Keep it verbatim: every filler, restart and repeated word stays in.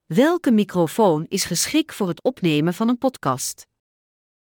Welke microfoon is geschikt voor het opnemen van een podcast?